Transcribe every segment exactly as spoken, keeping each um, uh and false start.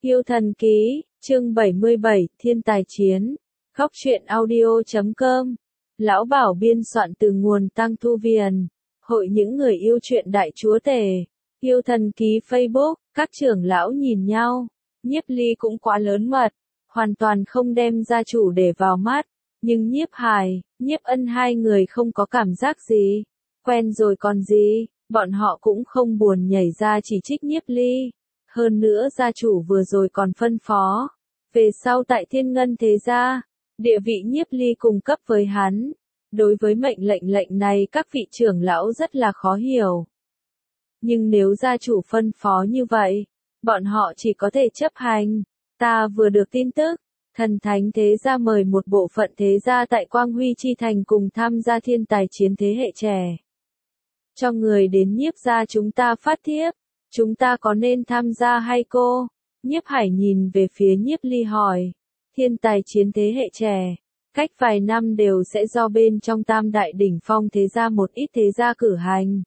Yêu thần ký, chương bảy mươi bảy, thiên tài chiến. Góc truyện audio chấm com. Lão Bảo biên soạn từ nguồn Tăng Thu Viền. Hội những người yêu truyện đại chúa tể. Yêu thần ký Facebook, các trưởng lão nhìn nhau. Nhiếp Ly cũng quá lớn mật, hoàn toàn không đem gia chủ để vào mắt. Nhưng Nhiếp Hải, Nhiếp Ân hai người không có cảm giác gì. Quen rồi còn gì, bọn họ cũng không buồn nhảy ra chỉ trích Nhiếp Ly. Hơn nữa gia chủ vừa rồi còn phân phó. Về sau tại Thiên Ngân Thế Gia, địa vị Nhiếp Ly cùng cấp với hắn. Đối với mệnh lệnh lệnh này các vị trưởng lão rất là khó hiểu. Nhưng nếu gia chủ phân phó như vậy, bọn họ chỉ có thể chấp hành. Ta vừa được tin tức, Thần Thánh Thế Gia mời một bộ phận thế gia tại Quang Huy Chi Thành cùng tham gia thiên tài chiến thế hệ trẻ. Cho người đến Nhiếp gia chúng ta phát thiếp, chúng ta có nên tham gia hay cô? Nhiếp Hải nhìn về phía Nhiếp Ly hỏi. Thiên tài chiến thế hệ trẻ, cách vài năm đều sẽ do bên trong tam đại đỉnh phong thế gia một ít thế gia cử hành.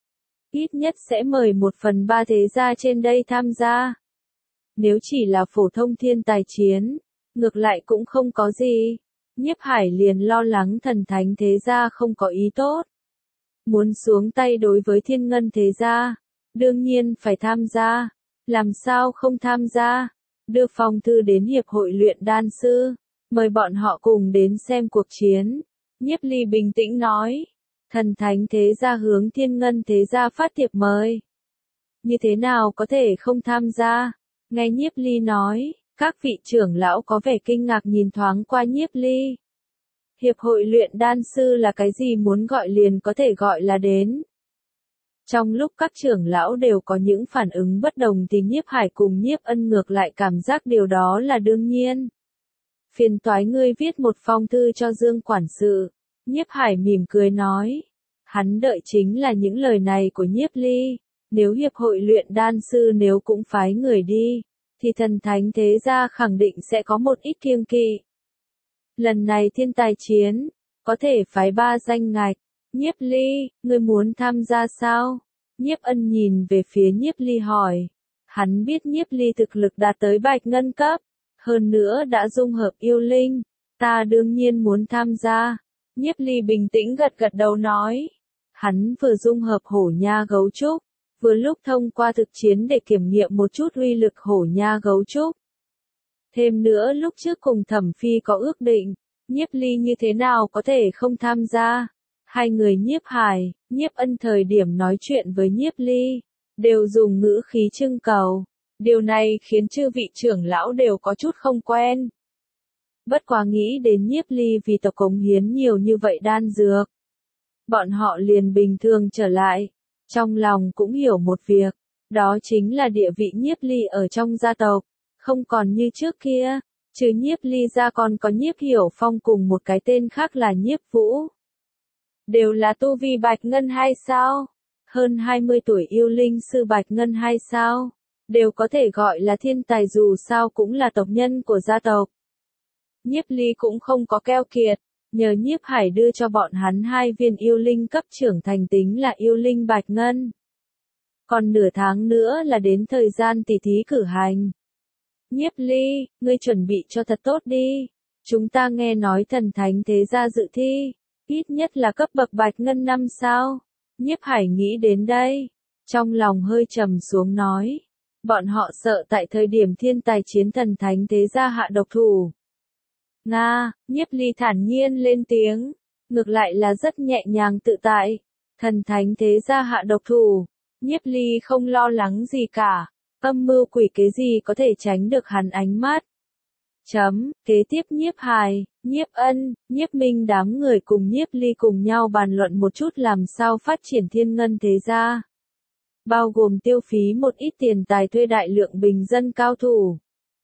Ít nhất sẽ mời một phần ba thế gia trên đây tham gia. Nếu chỉ là phổ thông thiên tài chiến, ngược lại cũng không có gì. Nhiếp Hải liền lo lắng Thần Thánh Thế Gia không có ý tốt. Muốn xuống tay đối với Thiên Ngân Thế Gia, đương nhiên phải tham gia. Làm sao không tham gia? Đưa phong thư đến Hiệp hội luyện đan sư, mời bọn họ cùng đến xem cuộc chiến. Nhiếp Ly bình tĩnh nói. Thần Thánh Thế Gia hướng Thiên Ngân Thế Gia phát thiệp mời. Như thế nào có thể không tham gia? Nghe Nhiếp Ly nói, các vị trưởng lão có vẻ kinh ngạc nhìn thoáng qua Nhiếp Ly. Hiệp hội luyện đan sư là cái gì muốn gọi liền có thể gọi là đến. Trong lúc các trưởng lão đều có những phản ứng bất đồng thì Nhiếp Hải cùng Nhiếp Ân ngược lại cảm giác điều đó là đương nhiên. Phiền toái ngươi viết một phong thư cho Dương quản sự. Nhiếp Hải mỉm cười nói. Hắn đợi chính là những lời này của Nhiếp Ly. Nếu hiệp hội luyện đan sư nếu cũng phái người đi, thì Thần Thánh Thế Gia khẳng định sẽ có một ít kiêng kỵ. Lần này thiên tài chiến, có thể phái ba danh ngạch. Nhiếp Ly, ngươi muốn tham gia sao? Nhiếp Ân nhìn về phía Nhiếp Ly hỏi. Hắn biết Nhiếp Ly thực lực đạt tới bạch ngân cấp, hơn nữa đã dung hợp yêu linh. Ta đương nhiên muốn tham gia. Nhiếp Ly bình tĩnh gật gật đầu nói. Hắn vừa dung hợp hổ nha gấu trúc, vừa lúc thông qua thực chiến để kiểm nghiệm một chút uy lực hổ nha gấu trúc. Thêm nữa lúc trước cùng Thẩm Phi có ước định, Nhiếp Ly như thế nào có thể không tham gia. Hai người Nhiếp Hải, Nhiếp Ân thời điểm nói chuyện với Nhiếp Ly, đều dùng ngữ khí trưng cầu. Điều này khiến chư vị trưởng lão đều có chút không quen. Bất quá nghĩ đến Nhiếp Ly vì tộc cống hiến nhiều như vậy đan dược. Bọn họ liền bình thường trở lại. Trong lòng cũng hiểu một việc, đó chính là địa vị Nhiếp Ly ở trong gia tộc, không còn như trước kia, trừ Nhiếp Ly ra còn có Nhiếp Hiểu Phong cùng một cái tên khác là Nhiếp Vũ. Đều là tu vi bạch ngân hai sao, hơn hai mươi tuổi yêu linh sư bạch ngân hai sao, đều có thể gọi là thiên tài dù sao cũng là tộc nhân của gia tộc. Nhiếp Ly cũng không có keo kiệt. Nhờ Nhiếp Hải đưa cho bọn hắn hai viên yêu linh cấp trưởng thành tính là yêu linh bạch ngân. Còn nửa tháng nữa là đến thời gian tỷ thí cử hành. Nhiếp Ly, ngươi chuẩn bị cho thật tốt đi. Chúng ta nghe nói Thần Thánh Thế Gia dự thi, ít nhất là cấp bậc bạch ngân năm sao. Nhiếp Hải nghĩ đến đây, trong lòng hơi trầm xuống nói. Bọn họ sợ tại thời điểm thiên tài chiến Thần Thánh Thế Gia hạ độc thủ. Nga, Nhiếp Ly thản nhiên lên tiếng, ngược lại là rất nhẹ nhàng tự tại. Thần Thánh Thế Gia hạ độc thủ, Nhiếp Ly không lo lắng gì cả, âm mưu quỷ kế gì có thể tránh được hắn ánh mắt. Chấm, kế tiếp Nhiếp Hải, Nhiếp Ân, Nhiếp Minh đám người cùng Nhiếp Ly cùng nhau bàn luận một chút làm sao phát triển Thiên Ngân Thế Gia. Bao gồm tiêu phí một ít tiền tài thuê đại lượng bình dân cao thủ.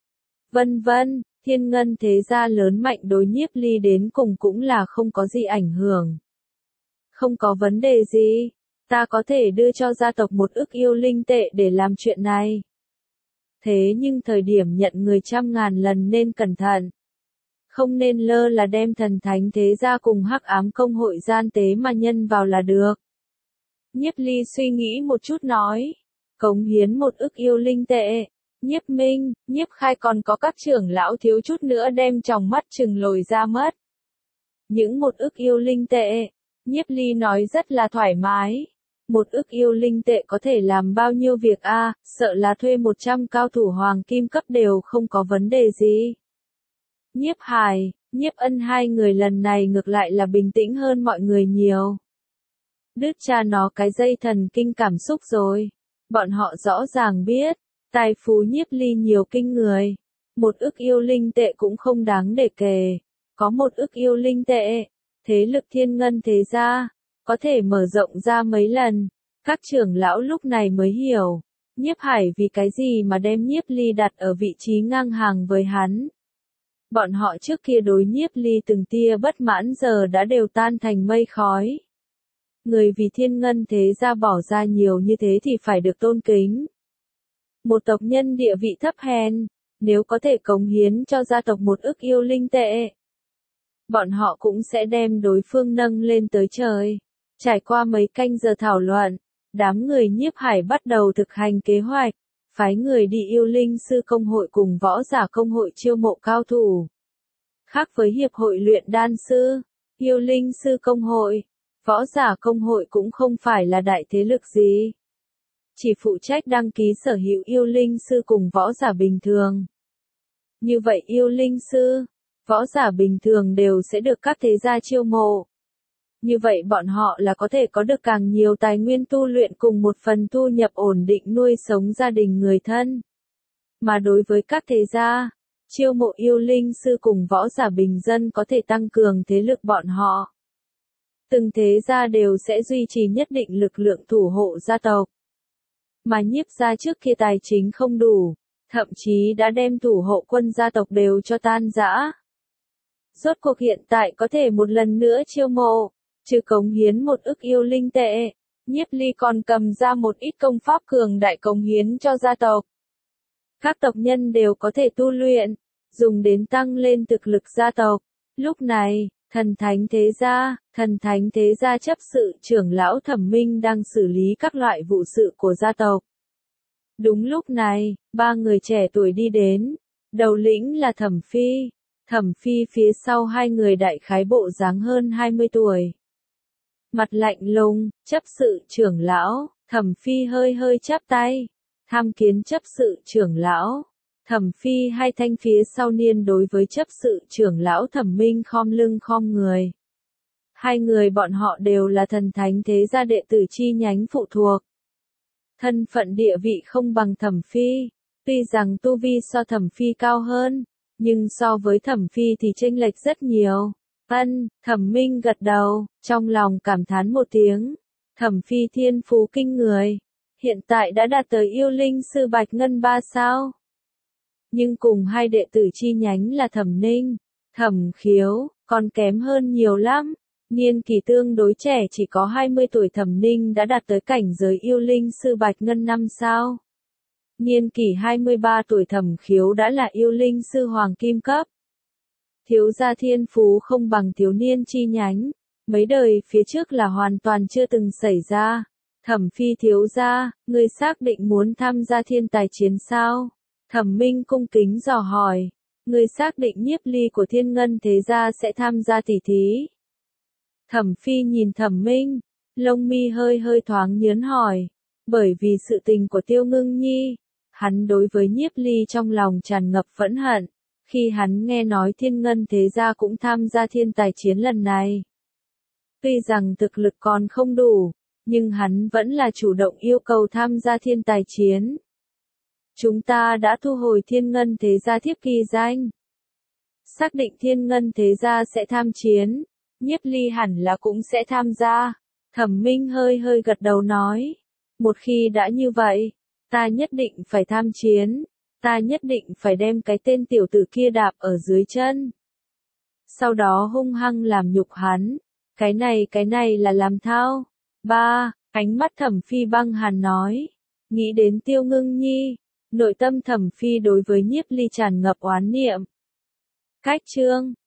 Vân vân. Thiên Ngân Thế Gia lớn mạnh đối Nhiếp Ly đến cùng cũng là không có gì ảnh hưởng. Không có vấn đề gì, ta có thể đưa cho gia tộc một ức yêu linh tệ để làm chuyện này. Thế nhưng thời điểm nhận người trăm ngàn lần nên cẩn thận. Không nên lơ là đem Thần Thánh Thế Gia cùng Hắc Ám Công hội gian tế mà nhân vào là được. Nhiếp Ly suy nghĩ một chút nói, cống hiến một ức yêu linh tệ. Nhiếp Minh, Nhiếp Khai còn có các trưởng lão thiếu chút nữa đem tròng mắt trừng lồi ra mất. Những một ức yêu linh tệ, Nhiếp Ly nói rất là thoải mái. Một ức yêu linh tệ có thể làm bao nhiêu việc a, à, sợ là thuê một trăm cao thủ hoàng kim cấp đều không có vấn đề gì. Nhiếp Hải, Nhiếp Ân hai người lần này ngược lại là bình tĩnh hơn mọi người nhiều. Đứt cha nó cái dây thần kinh cảm xúc rồi. Bọn họ rõ ràng biết, tài phú Nhiếp Ly nhiều kinh người. Một ức yêu linh tệ cũng không đáng để kể. Có một ức yêu linh tệ, thế lực Thiên Ngân thế gia có thể mở rộng ra mấy lần. Các trưởng lão lúc này mới hiểu, Nhiếp Hải vì cái gì mà đem Nhiếp Ly đặt ở vị trí ngang hàng với hắn. Bọn họ trước kia đối Nhiếp Ly từng tia bất mãn giờ đã đều tan thành mây khói. Người vì Thiên Ngân thế gia bỏ ra nhiều như thế thì phải được tôn kính. Một tộc nhân địa vị thấp hèn, nếu có thể cống hiến cho gia tộc một ức yêu linh tệ, bọn họ cũng sẽ đem đối phương nâng lên tới trời. Trải qua mấy canh giờ thảo luận, đám người Nhiếp Hải bắt đầu thực hành kế hoạch, phái người đi yêu linh sư công hội cùng võ giả công hội chiêu mộ cao thủ. Khác với hiệp hội luyện đan sư, yêu linh sư công hội, võ giả công hội cũng không phải là đại thế lực gì. Chỉ phụ trách đăng ký sở hữu yêu linh sư cùng võ giả bình thường. Như vậy yêu linh sư, võ giả bình thường đều sẽ được các thế gia chiêu mộ. Như vậy bọn họ là có thể có được càng nhiều tài nguyên tu luyện cùng một phần thu nhập ổn định nuôi sống gia đình người thân. Mà đối với các thế gia, chiêu mộ yêu linh sư cùng võ giả bình dân có thể tăng cường thế lực bọn họ. Từng thế gia đều sẽ duy trì nhất định lực lượng thủ hộ gia tộc. Mà Nhiếp gia trước kia tài chính không đủ, thậm chí đã đem thủ hộ quân gia tộc đều cho tan rã. Rốt cuộc hiện tại có thể một lần nữa chiêu mộ, trừ cống hiến một ức yêu linh tệ, Nhiếp Ly còn cầm ra một ít công pháp cường đại cống hiến cho gia tộc. Các tộc nhân đều có thể tu luyện, dùng đến tăng lên thực lực gia tộc. Lúc này, thần thánh thế gia, thần thánh thế gia chấp sự trưởng lão Thẩm Minh đang xử lý các loại vụ sự của gia tộc. Đúng lúc này, ba người trẻ tuổi đi đến, đầu lĩnh là Thẩm Phi. Thẩm Phi phía sau hai người đại khái bộ dáng hơn hai mươi tuổi. Mặt lạnh lùng, chấp sự trưởng lão, Thẩm Phi hơi hơi chắp tay, tham kiến chấp sự trưởng lão. Thẩm Phi hai thanh phía sau niên đối với chấp sự trưởng lão Thẩm Minh khom lưng khom người. Hai người bọn họ đều là thần thánh thế gia đệ tử chi nhánh phụ thuộc. Thân phận địa vị không bằng Thẩm Phi, tuy rằng tu vi so Thẩm Phi cao hơn, nhưng so với Thẩm Phi thì chênh lệch rất nhiều. Ân, Thẩm Minh gật đầu, trong lòng cảm thán một tiếng. Thẩm Phi thiên phú kinh người, hiện tại đã đạt tới yêu linh sư Bạch Ngân ba sao. Nhưng cùng hai đệ tử chi nhánh là Thẩm Ninh, Thẩm Khiếu, còn kém hơn nhiều lắm. Niên kỳ tương đối trẻ chỉ có hai mươi tuổi Thẩm Ninh đã đạt tới cảnh giới yêu linh sư Bạch Ngân năm sao. Niên kỷ hai mươi ba tuổi Thẩm Khiếu đã là yêu linh sư hoàng kim cấp. Thiếu gia thiên phú không bằng thiếu niên chi nhánh, mấy đời phía trước là hoàn toàn chưa từng xảy ra. Thẩm Phi thiếu gia, ngươi xác định muốn tham gia thiên tài chiến sao? Thẩm Minh cung kính dò hỏi, ngươi xác định Nhiếp Ly của Thiên Ngân thế gia sẽ tham gia tỷ thí? Thẩm Phi nhìn Thẩm Minh, lông mi hơi hơi thoáng nhớn hỏi, bởi vì sự tình của Tiêu Ngưng Nhi. Hắn đối với Nhiếp Ly trong lòng tràn ngập phẫn hận, khi hắn nghe nói Thiên Ngân thế gia cũng tham gia thiên tài chiến lần này. Tuy rằng thực lực còn không đủ, nhưng hắn vẫn là chủ động yêu cầu tham gia thiên tài chiến. Chúng ta đã thu hồi Thiên Ngân thế gia thiếp ghi danh. Xác định Thiên Ngân thế gia sẽ tham chiến, Nhiếp Ly hẳn là cũng sẽ tham gia. Thẩm Minh hơi hơi gật đầu nói, một khi đã như vậy, ta nhất định phải tham chiến, ta nhất định phải đem cái tên tiểu tử kia đạp ở dưới chân. Sau đó hung hăng làm nhục hắn, cái này cái này là làm thao. Ba, ánh mắt Thẩm Phi băng hàn nói, nghĩ đến Tiêu Ngưng Nhi, nội tâm Thẩm Phi đối với Nhiếp Ly tràn ngập oán niệm. Cách chương